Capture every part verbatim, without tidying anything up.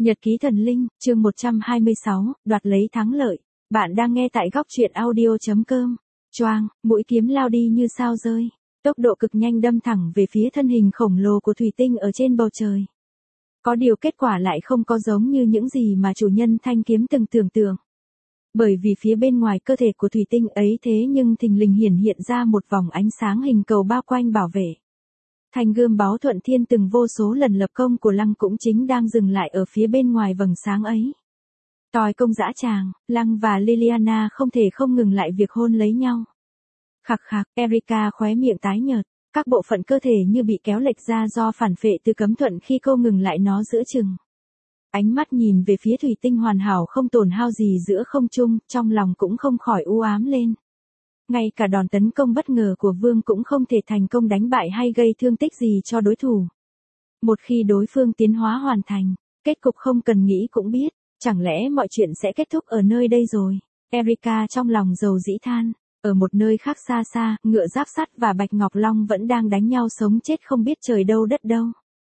Nhật ký thần linh, chương một trăm hai mươi sáu, đoạt lấy thắng lợi. Bạn đang nghe tại góc truyện audio chấm com. Choang, mũi kiếm lao đi như sao rơi. Tốc độ cực nhanh đâm thẳng về phía thân hình khổng lồ của thủy tinh ở trên bầu trời. Có điều kết quả lại không có giống như những gì mà chủ nhân thanh kiếm từng tưởng tượng. Bởi vì phía bên ngoài cơ thể của thủy tinh ấy thế nhưng thình lình hiển hiện ra một vòng ánh sáng hình cầu bao quanh bảo vệ. Thanh gươm báu thuận thiên từng vô số lần lập công của Lăng cũng chính đang dừng lại ở phía bên ngoài vầng sáng ấy. Tòi công dã tràng, Lăng và Liliana không thể không ngừng lại việc hôn lấy nhau. Khặc khặc, Erika khóe miệng tái nhợt, các bộ phận cơ thể như bị kéo lệch ra do phản phệ từ cấm thuận khi cô ngừng lại nó giữa chừng. Ánh mắt nhìn về phía thủy tinh hoàn hảo không tổn hao gì giữa không trung, trong lòng cũng không khỏi u ám lên. Ngay cả đòn tấn công bất ngờ của Vương cũng không thể thành công đánh bại hay gây thương tích gì cho đối thủ. Một khi đối phương tiến hóa hoàn thành, kết cục không cần nghĩ cũng biết, chẳng lẽ mọi chuyện sẽ kết thúc ở nơi đây rồi. Erika trong lòng rầu rĩ than, ở một nơi khác xa xa, ngựa giáp sắt và Bạch Ngọc Long vẫn đang đánh nhau sống chết không biết trời đâu đất đâu.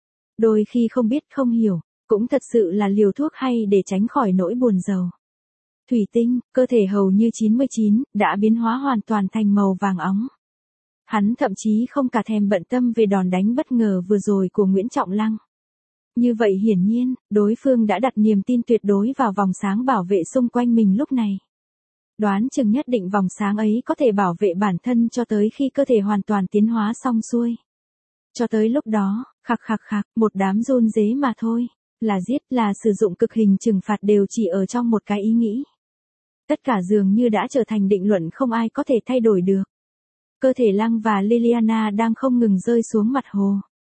Đôi khi không biết không hiểu, cũng thật sự là liều thuốc hay để tránh khỏi nỗi buồn rầu. Thủy tinh, cơ thể hầu như chín mươi chín, đã biến hóa hoàn toàn thành màu vàng óng. Hắn thậm chí không cả thèm bận tâm về đòn đánh bất ngờ vừa rồi của Nguyễn Trọng Lăng. Như vậy hiển nhiên, đối phương đã đặt niềm tin tuyệt đối vào vòng sáng bảo vệ xung quanh mình lúc này. Đoán chừng nhất định vòng sáng ấy có thể bảo vệ bản thân cho tới khi cơ thể hoàn toàn tiến hóa xong xuôi. Cho tới lúc đó, khặc khặc khặc, một đám run rế mà thôi, là giết, là sử dụng cực hình trừng phạt đều chỉ ở trong một cái ý nghĩ. Tất cả dường như đã trở thành định luận không ai có thể thay đổi được. Cơ thể Lăng và Liliana đang không ngừng rơi xuống mặt hồ.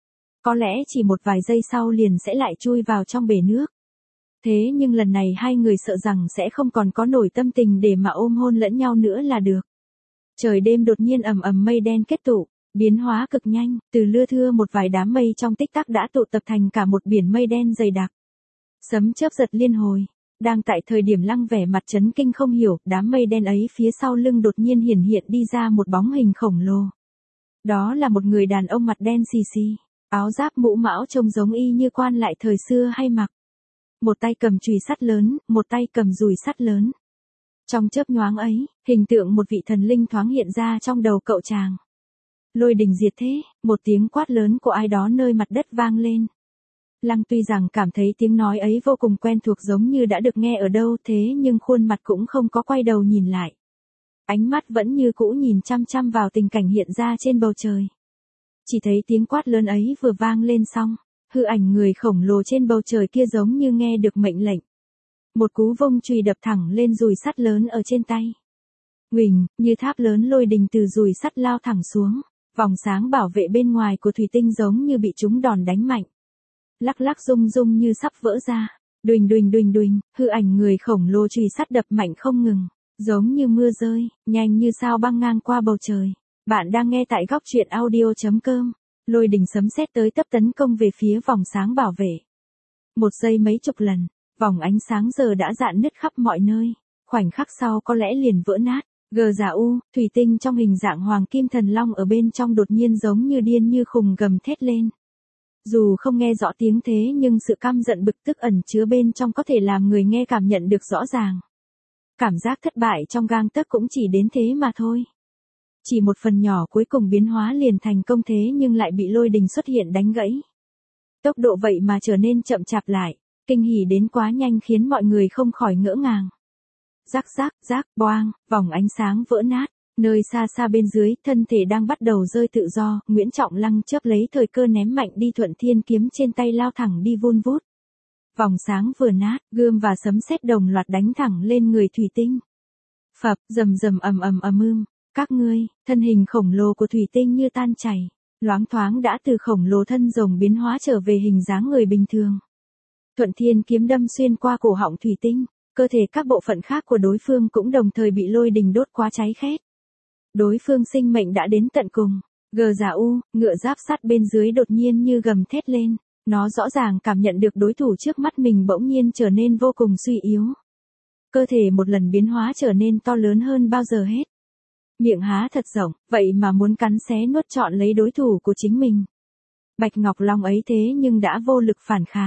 Có lẽ chỉ một vài giây sau liền sẽ lại chui vào trong bể nước. Thế nhưng lần này hai người sợ rằng sẽ không còn có nổi tâm tình để mà ôm hôn lẫn nhau nữa là được. Trời đêm đột nhiên ầm ầm mây đen kết tụ, biến hóa cực nhanh, từ lưa thưa một vài đám mây trong tích tắc đã tụ tập thành cả một biển mây đen dày đặc. Sấm chớp giật liên hồi. Đang tại thời điểm Lăng vẻ mặt chấn kinh không hiểu, đám mây đen ấy phía sau lưng đột nhiên hiển hiện đi ra một bóng hình khổng lồ. Đó là một người đàn ông mặt đen xì xì, áo giáp mũ mão trông giống y như quan lại thời xưa hay mặc. Một tay cầm chùy sắt lớn, một tay cầm dùi sắt lớn. Trong chớp nhoáng ấy, hình tượng một vị thần linh thoáng hiện ra trong đầu cậu chàng. Lôi đình diệt thế, một tiếng quát lớn của ai đó nơi mặt đất vang lên. Lăng tuy rằng cảm thấy tiếng nói ấy vô cùng quen thuộc giống như đã được nghe ở đâu thế nhưng khuôn mặt cũng không có quay đầu nhìn lại. Ánh mắt vẫn như cũ nhìn chăm chăm vào tình cảnh hiện ra trên bầu trời. Chỉ thấy tiếng quát lớn ấy vừa vang lên xong, hư ảnh người khổng lồ trên bầu trời kia giống như nghe được mệnh lệnh. Một cú vung chùy đập thẳng lên dùi sắt lớn ở trên tay. Huỳnh, như tháp lớn lôi đình từ dùi sắt lao thẳng xuống, vòng sáng bảo vệ bên ngoài của thủy tinh giống như bị trúng đòn đánh mạnh. Lắc lắc rung rung như sắp vỡ ra, đuỳnh đuỳnh đuỳnh đuỳnh, hư ảnh người khổng lồ chùy sắt đập mạnh không ngừng, giống như mưa rơi, nhanh như sao băng ngang qua bầu trời. Bạn đang nghe tại góc truyện audio chấm com. Lôi đình sấm sét tới tấp tấn công về phía vòng sáng bảo vệ. Một giây mấy chục lần, vòng ánh sáng giờ đã rạn nứt khắp mọi nơi, khoảnh khắc sau có lẽ liền vỡ nát. Gờ giả u, thủy tinh trong hình dạng hoàng kim thần long ở bên trong đột nhiên giống như điên như khùng gầm thét lên. Dù không nghe rõ tiếng thế nhưng sự căm giận bực tức ẩn chứa bên trong có thể làm người nghe cảm nhận được rõ ràng. Cảm giác thất bại trong gang tấc cũng chỉ đến thế mà thôi. Chỉ một phần nhỏ cuối cùng biến hóa liền thành công thế nhưng lại bị lôi đình xuất hiện đánh gãy. Tốc độ vậy mà trở nên chậm chạp lại, kinh hỉ đến quá nhanh khiến mọi người không khỏi ngỡ ngàng. Rắc rắc rắc, boang, vòng ánh sáng vỡ nát. Nơi xa xa bên dưới, thân thể đang bắt đầu rơi tự do, Nguyễn Trọng Lăng chớp lấy thời cơ ném mạnh đi thuận thiên kiếm trên tay lao thẳng đi vun vút. Vòng sáng vừa nát, gươm và sấm sét đồng loạt đánh thẳng lên người thủy tinh. Phập, rầm rầm ầm ầm ầm ưm, các ngươi, thân hình khổng lồ của thủy tinh như tan chảy, loáng thoáng đã từ khổng lồ thân rồng biến hóa trở về hình dáng người bình thường. Thuận thiên kiếm đâm xuyên qua cổ họng thủy tinh, cơ thể các bộ phận khác của đối phương cũng đồng thời bị lôi đình đốt quá cháy khét. Đối phương sinh mệnh đã đến tận cùng. Gờ giả u, ngựa giáp sắt bên dưới đột nhiên như gầm thét lên. Nó rõ ràng cảm nhận được đối thủ trước mắt mình bỗng nhiên trở nên vô cùng suy yếu. Cơ thể một lần biến hóa trở nên to lớn hơn bao giờ hết. Miệng há thật rộng, vậy mà muốn cắn xé nuốt trọn lấy đối thủ của chính mình. Bạch Ngọc Long ấy thế nhưng đã vô lực phản kháng.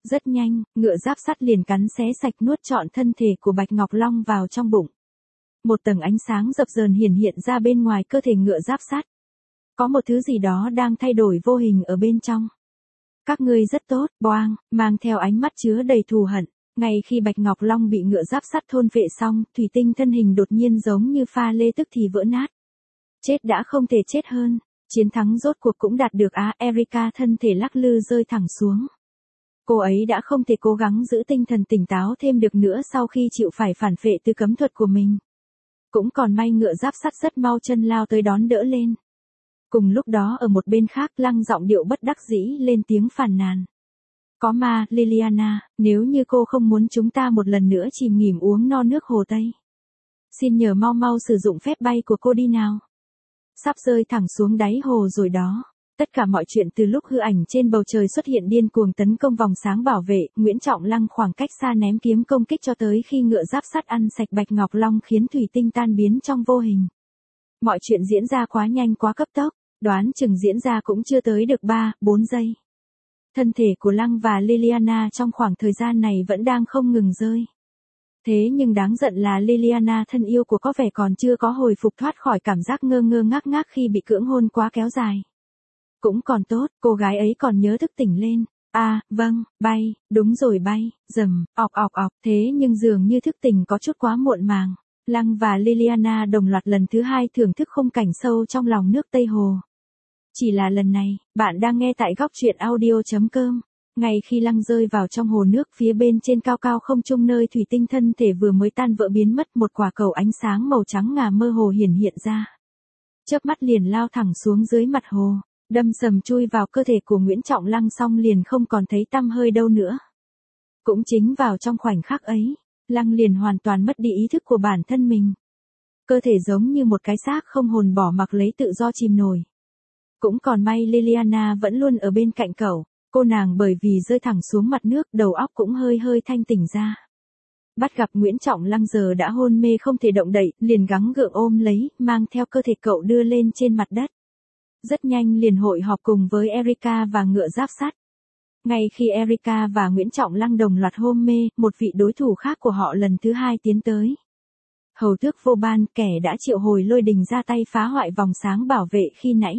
Rất nhanh, ngựa giáp sắt liền cắn xé sạch nuốt trọn thân thể của Bạch Ngọc Long vào trong bụng. Một tầng ánh sáng dập dờn hiển hiện ra bên ngoài cơ thể ngựa giáp sắt. Có một thứ gì đó đang thay đổi vô hình ở bên trong. Các ngươi rất tốt, boang, mang theo ánh mắt chứa đầy thù hận. Ngay khi Bạch Ngọc Long bị ngựa giáp sắt thôn phệ xong, thủy tinh thân hình đột nhiên giống như pha lê tức thì vỡ nát. Chết đã không thể chết hơn, chiến thắng rốt cuộc cũng đạt được á, Erika thân thể lắc lư rơi thẳng xuống. Cô ấy đã không thể cố gắng giữ tinh thần tỉnh táo thêm được nữa sau khi chịu phải phản phệ từ cấm thuật của mình. Cũng còn may ngựa giáp sắt rất mau chân lao tới đón đỡ lên. Cùng lúc đó ở một bên khác Lăng giọng điệu bất đắc dĩ lên tiếng phàn nàn. Có ma, Liliana, nếu như cô không muốn chúng ta một lần nữa chìm nghỉm uống no nước hồ Tây. Xin nhờ mau mau sử dụng phép bay của cô đi nào. Sắp rơi thẳng xuống đáy hồ rồi đó. Tất cả mọi chuyện từ lúc hư ảnh trên bầu trời xuất hiện điên cuồng tấn công vòng sáng bảo vệ, Nguyễn Trọng Lăng khoảng cách xa ném kiếm công kích cho tới khi ngựa giáp sắt ăn sạch Bạch Ngọc Long khiến thủy tinh tan biến trong vô hình. Mọi chuyện diễn ra quá nhanh quá cấp tốc, đoán chừng diễn ra cũng chưa tới được ba, bốn giây. Thân thể của Lăng và Liliana trong khoảng thời gian này vẫn đang không ngừng rơi. Thế nhưng đáng giận là Liliana thân yêu của có vẻ còn chưa có hồi phục thoát khỏi cảm giác ngơ ngơ ngác ngác khi bị cưỡng hôn quá kéo dài. Cũng còn tốt, cô gái ấy còn nhớ thức tỉnh lên. À, vâng, bay, đúng rồi bay, rầm, ọc ọc ọc, thế nhưng dường như thức tỉnh có chút quá muộn màng. Lăng và Liliana đồng loạt lần thứ hai thưởng thức khung cảnh sâu trong lòng nước Tây Hồ. Chỉ là lần này, bạn đang nghe tại góc truyện audio chấm com. Ngay khi Lăng rơi vào trong hồ nước phía bên trên cao cao không trung nơi thủy tinh thân thể vừa mới tan vỡ biến mất, một quả cầu ánh sáng màu trắng ngà mơ hồ hiển hiện ra. Chớp mắt liền lao thẳng xuống dưới mặt hồ, đâm sầm chui vào cơ thể của Nguyễn Trọng Lăng xong liền không còn thấy tăm hơi đâu nữa. Cũng chính vào trong khoảnh khắc ấy, Lăng liền hoàn toàn mất đi ý thức của bản thân mình. Cơ thể giống như một cái xác không hồn bỏ mặc lấy tự do chìm nổi. Cũng còn may Liliana vẫn luôn ở bên cạnh cậu, cô nàng bởi vì rơi thẳng xuống mặt nước đầu óc cũng hơi hơi thanh tỉnh ra. Bắt gặp Nguyễn Trọng Lăng giờ đã hôn mê không thể động đậy, liền gắng gượng ôm lấy, mang theo cơ thể cậu đưa lên trên mặt đất. Rất nhanh liền hội họp cùng với Erika và ngựa giáp sắt. Ngay khi Erika và Nguyễn Trọng Lăng đồng loạt hôn mê, một vị đối thủ khác của họ lần thứ hai tiến tới. Hầu tước Vô Ban, kẻ đã triệu hồi lôi đình ra tay phá hoại vòng sáng bảo vệ khi nãy.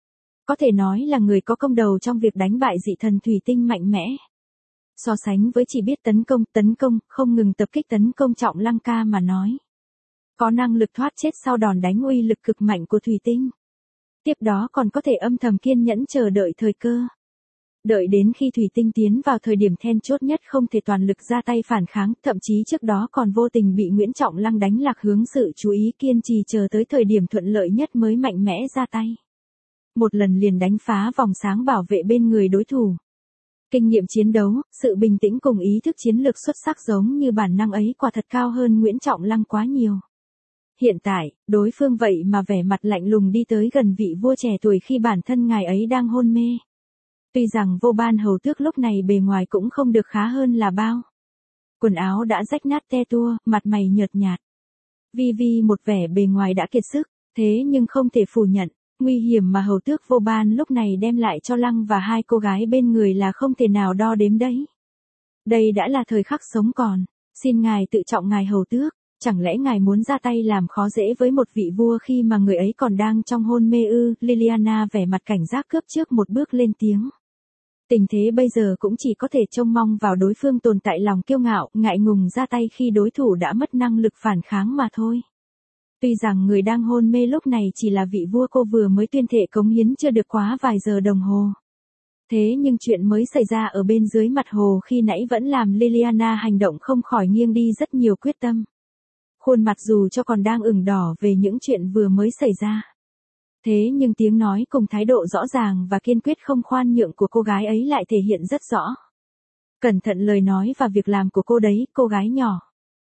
Có thể nói là người có công đầu trong việc đánh bại dị thần thủy tinh mạnh mẽ. So sánh với chỉ biết tấn công, tấn công, không ngừng tập kích tấn công Trọng Lăng ca mà nói. Có năng lực thoát chết sau đòn đánh uy lực cực mạnh của thủy tinh. Tiếp đó còn có thể âm thầm kiên nhẫn chờ đợi thời cơ. Đợi đến khi thủy tinh tiến vào thời điểm then chốt nhất không thể toàn lực ra tay phản kháng, thậm chí trước đó còn vô tình bị Nguyễn Trọng Lăng đánh lạc hướng sự chú ý, kiên trì chờ tới thời điểm thuận lợi nhất mới mạnh mẽ ra tay. Một lần liền đánh phá vòng sáng bảo vệ bên người đối thủ. Kinh nghiệm chiến đấu, sự bình tĩnh cùng ý thức chiến lược xuất sắc giống như bản năng ấy quả thật cao hơn Nguyễn Trọng Lăng quá nhiều. Hiện tại, đối phương vậy mà vẻ mặt lạnh lùng đi tới gần vị vua trẻ tuổi khi bản thân ngài ấy đang hôn mê. Tuy rằng Vô Ban hầu tước lúc này bề ngoài cũng không được khá hơn là bao. Quần áo đã rách nát te tua, mặt mày nhợt nhạt. Vi vi một vẻ bề ngoài đã kiệt sức, thế nhưng không thể phủ nhận, nguy hiểm mà hầu tước Vô Ban lúc này đem lại cho Lăng và hai cô gái bên người là không thể nào đo đếm đấy. Đây đã là thời khắc sống còn, xin ngài tự trọng ngài hầu tước. Chẳng lẽ ngài muốn ra tay làm khó dễ với một vị vua khi mà người ấy còn đang trong hôn mê ư? Liliana vẻ mặt cảnh giác cướp trước một bước lên tiếng. Tình thế bây giờ cũng chỉ có thể trông mong vào đối phương tồn tại lòng kiêu ngạo, ngại ngùng ra tay khi đối thủ đã mất năng lực phản kháng mà thôi. Tuy rằng người đang hôn mê lúc này chỉ là vị vua cô vừa mới tuyên thệ cống hiến chưa được quá vài giờ đồng hồ. Thế nhưng chuyện mới xảy ra ở bên dưới mặt hồ khi nãy vẫn làm Liliana hành động không khỏi nghiêng đi rất nhiều quyết tâm. Khuôn mặt dù cho còn đang ửng đỏ về những chuyện vừa mới xảy ra. Thế nhưng tiếng nói cùng thái độ rõ ràng và kiên quyết không khoan nhượng của cô gái ấy lại thể hiện rất rõ. Cẩn thận lời nói và việc làm của cô đấy, cô gái nhỏ.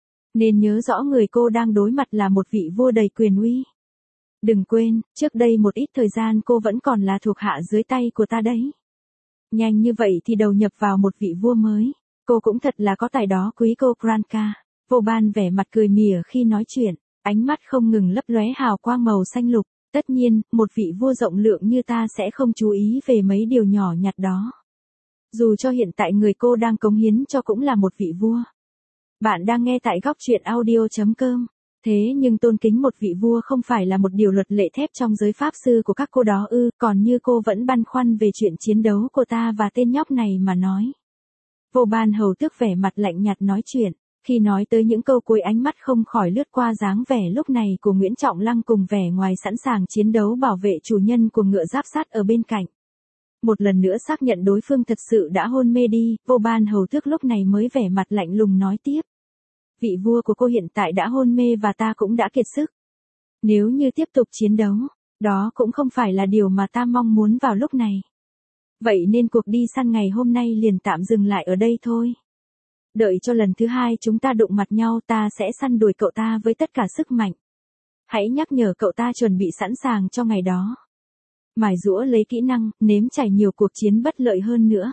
Nên nhớ rõ người cô đang đối mặt là một vị vua đầy quyền uy. Đừng quên, trước đây một ít thời gian cô vẫn còn là thuộc hạ dưới tay của ta đấy. Nhanh như vậy thì đầu nhập vào một vị vua mới. Cô cũng thật là có tài đó quý cô Granca. Vô Ban vẻ mặt cười mỉa khi nói chuyện, ánh mắt không ngừng lấp lóe hào quang màu xanh lục. Tất nhiên, một vị vua rộng lượng như ta sẽ không chú ý về mấy điều nhỏ nhặt đó. Dù cho hiện tại người cô đang cống hiến cho cũng là một vị vua. Bạn đang nghe tại góc truyện audio.com. Thế nhưng tôn kính một vị vua không phải là một điều luật lệ thép trong giới pháp sư của các cô đó ư, còn như cô vẫn băn khoăn về chuyện chiến đấu của ta và tên nhóc này mà nói. Vô Ban hầu tước vẻ mặt lạnh nhạt nói chuyện, khi nói tới những câu cuối ánh mắt không khỏi lướt qua dáng vẻ lúc này của Nguyễn Trọng Lăng cùng vẻ ngoài sẵn sàng chiến đấu bảo vệ chủ nhân của ngựa giáp sắt ở bên cạnh. Một lần nữa xác nhận đối phương thật sự đã hôn mê đi, Vô Ban hầu tước lúc này mới vẻ mặt lạnh lùng nói tiếp. Vị vua của cô hiện tại đã hôn mê và ta cũng đã kiệt sức. Nếu như tiếp tục chiến đấu, đó cũng không phải là điều mà ta mong muốn vào lúc này. Vậy nên cuộc đi săn ngày hôm nay liền tạm dừng lại ở đây thôi. Đợi cho lần thứ hai chúng ta đụng mặt nhau ta sẽ săn đuổi cậu ta với tất cả sức mạnh. Hãy nhắc nhở cậu ta chuẩn bị sẵn sàng cho ngày đó. Mài giũa lấy kỹ năng, nếm trải nhiều cuộc chiến bất lợi hơn nữa.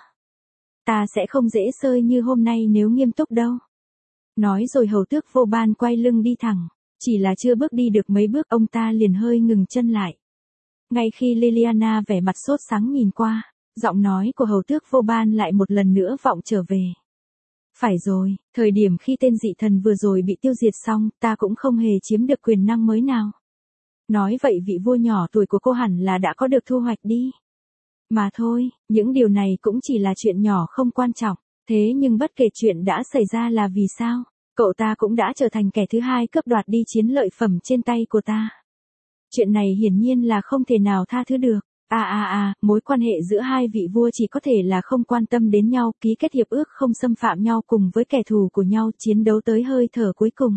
Ta sẽ không dễ sơi như hôm nay nếu nghiêm túc đâu. Nói rồi hầu tước Vô Ban quay lưng đi thẳng, chỉ là chưa bước đi được mấy bước ông ta liền hơi ngừng chân lại. Ngay khi Liliana vẻ mặt sốt sắng nhìn qua, giọng nói của hầu tước Vô Ban lại một lần nữa vọng trở về. Phải rồi, thời điểm khi tên dị thần vừa rồi bị tiêu diệt xong, ta cũng không hề chiếm được quyền năng mới nào. Nói vậy vị vua nhỏ tuổi của cô hẳn là đã có được thu hoạch đi. Mà thôi, những điều này cũng chỉ là chuyện nhỏ không quan trọng. Thế nhưng bất kể chuyện đã xảy ra là vì sao, cậu ta cũng đã trở thành kẻ thứ hai cướp đoạt đi chiến lợi phẩm trên tay của ta. Chuyện này hiển nhiên là không thể nào tha thứ được. À à à, mối quan hệ giữa hai vị vua chỉ có thể là không quan tâm đến nhau, ký kết hiệp ước không xâm phạm nhau cùng với kẻ thù của nhau, chiến đấu tới hơi thở cuối cùng.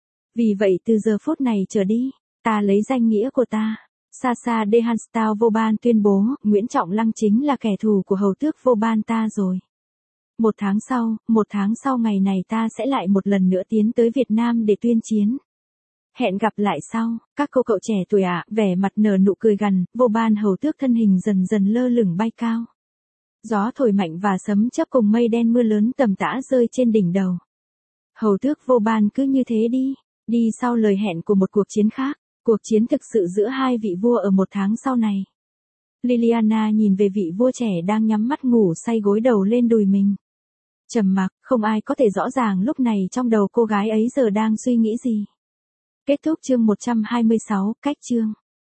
Vì vậy từ giờ phút này trở đi, ta lấy danh nghĩa của ta, Sasha de Hanstall Vô Ban tuyên bố, Nguyễn Trọng Lăng chính là kẻ thù của hầu tước Vô Ban ta rồi. Một tháng sau, một tháng sau ngày này ta sẽ lại một lần nữa tiến tới Việt Nam để tuyên chiến. Hẹn gặp lại sau, các cô cậu trẻ tuổi ạ, vẻ mặt nở nụ cười gằn, Vô Ban hầu tước thân hình dần dần lơ lửng bay cao. Gió thổi mạnh và sấm chớp cùng mây đen mưa lớn tầm tã rơi trên đỉnh đầu. Hầu tước Vô Ban cứ như thế đi, đi sau lời hẹn của một cuộc chiến khác, cuộc chiến thực sự giữa hai vị vua ở một tháng sau này. Liliana nhìn về vị vua trẻ đang nhắm mắt ngủ say gối đầu lên đùi mình. Trầm mặc, không ai có thể rõ ràng lúc này trong đầu cô gái ấy giờ đang suy nghĩ gì. Kết thúc chương một trăm hai mươi sáu, cách chương.